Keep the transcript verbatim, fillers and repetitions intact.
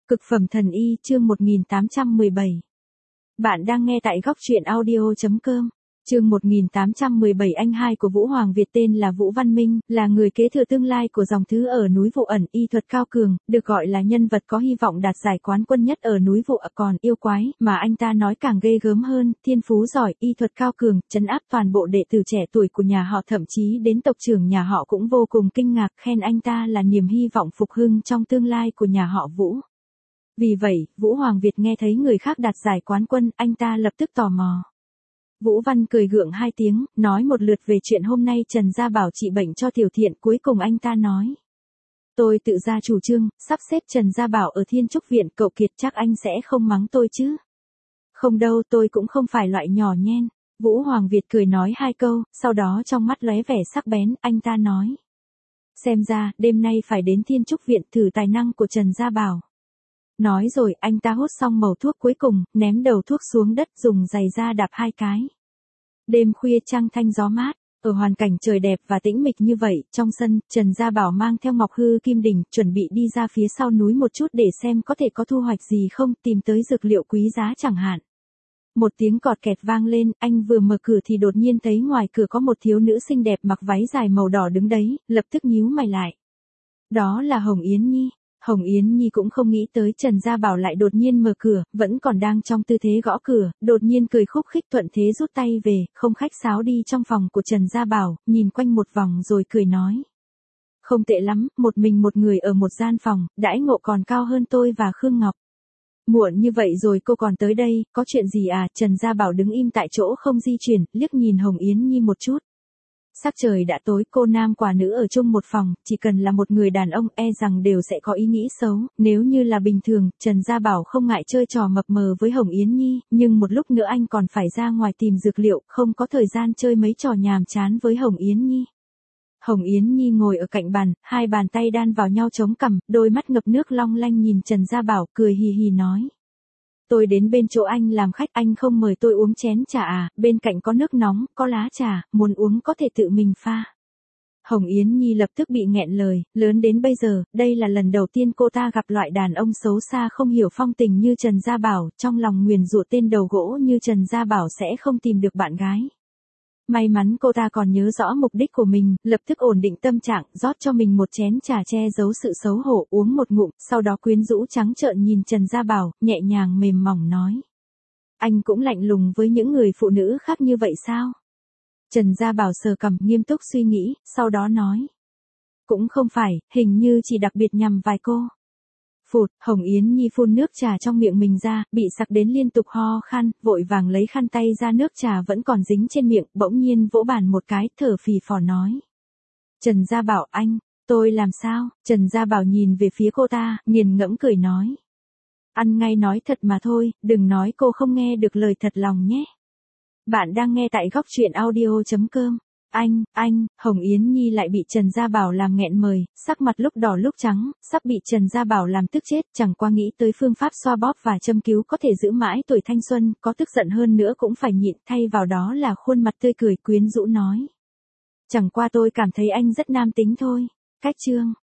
Cực phẩm thần y chương một nghìn tám trăm mười bảy. Bạn đang nghe tại góc truyện audio chấm com. Chương một nghìn tám trăm mười bảy. Anh hai của Vũ Hoàng Việt tên là Vũ Văn Minh, là người kế thừa tương lai của dòng thứ ở núi Vụ Ẩn, y thuật cao cường, được gọi là nhân vật có hy vọng đạt giải quán quân nhất ở núi Vụ Ẩn. Còn yêu quái, mà anh ta nói càng ghê gớm hơn, thiên phú giỏi, y thuật cao cường, trấn áp toàn bộ đệ tử trẻ tuổi của nhà họ, thậm chí đến tộc trưởng nhà họ cũng vô cùng kinh ngạc, khen anh ta là niềm hy vọng phục hưng trong tương lai của nhà họ Vũ. Vì vậy, Vũ Hoàng Việt nghe thấy người khác đạt giải quán quân, anh ta lập tức tò mò. Vũ Văn cười gượng hai tiếng, nói một lượt về chuyện hôm nay Trần Gia Bảo trị bệnh cho Tiểu Thiện, cuối cùng anh ta nói. Tôi tự ra chủ trương, sắp xếp Trần Gia Bảo ở Thiên Trúc Viện, cậu Kiệt chắc anh sẽ không mắng tôi chứ. Không đâu, tôi cũng không phải loại nhỏ nhen. Vũ Hoàng Việt cười nói hai câu, sau đó trong mắt lóe vẻ sắc bén, anh ta nói. Xem ra, đêm nay phải đến Thiên Trúc Viện thử tài năng của Trần Gia Bảo. Nói rồi, anh ta hút xong mẩu thuốc cuối cùng, ném đầu thuốc xuống đất, dùng giày da đạp hai cái. Đêm khuya trăng thanh gió mát, ở hoàn cảnh trời đẹp và tĩnh mịch như vậy, trong sân, Trần Gia Bảo mang theo Ngọc Hư Kim Đỉnh, chuẩn bị đi ra phía sau núi một chút để xem có thể có thu hoạch gì không, tìm tới dược liệu quý giá chẳng hạn. Một tiếng cọt kẹt vang lên, anh vừa mở cửa thì đột nhiên thấy ngoài cửa có một thiếu nữ xinh đẹp mặc váy dài màu đỏ đứng đấy, lập tức nhíu mày lại. Đó là Hồng Yến Nhi. Hồng Yến Nhi cũng không nghĩ tới Trần Gia Bảo lại đột nhiên mở cửa, vẫn còn đang trong tư thế gõ cửa, đột nhiên cười khúc khích thuận thế rút tay về, không khách sáo đi trong phòng của Trần Gia Bảo, nhìn quanh một vòng rồi cười nói. Không tệ lắm, một mình một người ở một gian phòng, đãi ngộ còn cao hơn tôi và Khương Ngọc. Muộn như vậy rồi cô còn tới đây, có chuyện gì à? Trần Gia Bảo đứng im tại chỗ không di chuyển, liếc nhìn Hồng Yến Nhi một chút. Sắc trời đã tối, cô nam quả nữ ở chung một phòng, chỉ cần là một người đàn ông e rằng đều sẽ có ý nghĩ xấu, nếu như là bình thường, Trần Gia Bảo không ngại chơi trò mập mờ với Hồng Yến Nhi, nhưng một lúc nữa anh còn phải ra ngoài tìm dược liệu, không có thời gian chơi mấy trò nhàm chán với Hồng Yến Nhi. Hồng Yến Nhi ngồi ở cạnh bàn, hai bàn tay đan vào nhau chống cằm, đôi mắt ngập nước long lanh nhìn Trần Gia Bảo, cười hì hì nói. Tôi đến bên chỗ anh làm khách, anh không mời tôi uống chén trà à, bên cạnh có nước nóng, có lá trà, muốn uống có thể tự mình pha. Hồng Yến Nhi lập tức bị nghẹn lời, lớn đến bây giờ, đây là lần đầu tiên cô ta gặp loại đàn ông xấu xa không hiểu phong tình như Trần Gia Bảo, trong lòng nguyền rủa tên đầu gỗ như Trần Gia Bảo sẽ không tìm được bạn gái. May mắn cô ta còn nhớ rõ mục đích của mình, lập tức ổn định tâm trạng, rót cho mình một chén trà che giấu sự xấu hổ, uống một ngụm, sau đó quyến rũ trắng trợn nhìn Trần Gia Bảo, nhẹ nhàng mềm mỏng nói. Anh cũng lạnh lùng với những người phụ nữ khác như vậy sao? Trần Gia Bảo sờ cằm, nghiêm túc suy nghĩ, sau đó nói. Cũng không phải, hình như chỉ đặc biệt nhằm vài cô. Phụt, Hồng Yến Nhi phun nước trà trong miệng mình ra, bị sặc đến liên tục ho khan, vội vàng lấy khăn tay ra, nước trà vẫn còn dính trên miệng, bỗng nhiên vỗ bàn một cái, thở phì phò nói. Trần Gia Bảo anh, tôi làm sao? Trần Gia Bảo nhìn về phía cô ta, nghiền ngẫm cười nói. Ăn ngay nói thật mà thôi, đừng nói cô không nghe được lời thật lòng nhé. Bạn đang nghe tại góc truyện audio chấm com. Anh, anh, Hồng Yến Nhi lại bị Trần Gia Bảo làm nghẹn mời, sắc mặt lúc đỏ lúc trắng, sắp bị Trần Gia Bảo làm tức chết, chẳng qua nghĩ tới phương pháp xoa bóp và châm cứu có thể giữ mãi tuổi thanh xuân, có tức giận hơn nữa cũng phải nhịn, thay vào đó là khuôn mặt tươi cười quyến rũ nói. Chẳng qua tôi cảm thấy anh rất nam tính thôi. Cách chương.